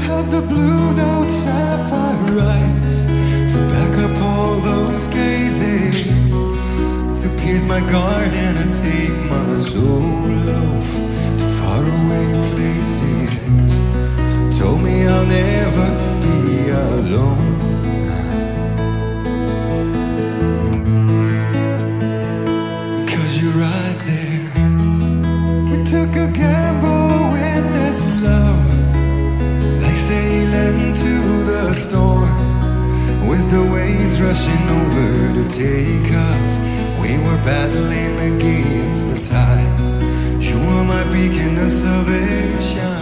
Had the blue note sapphire eyes to back up all those gazes, to pierce my garden and take my soul off to faraway places. Told me I'll never be alone. Cause you're right there. We took a gamble with this love, like sailing to the storm, with the waves rushing over to take us. We were battling against the tide. You were my beacon of salvation.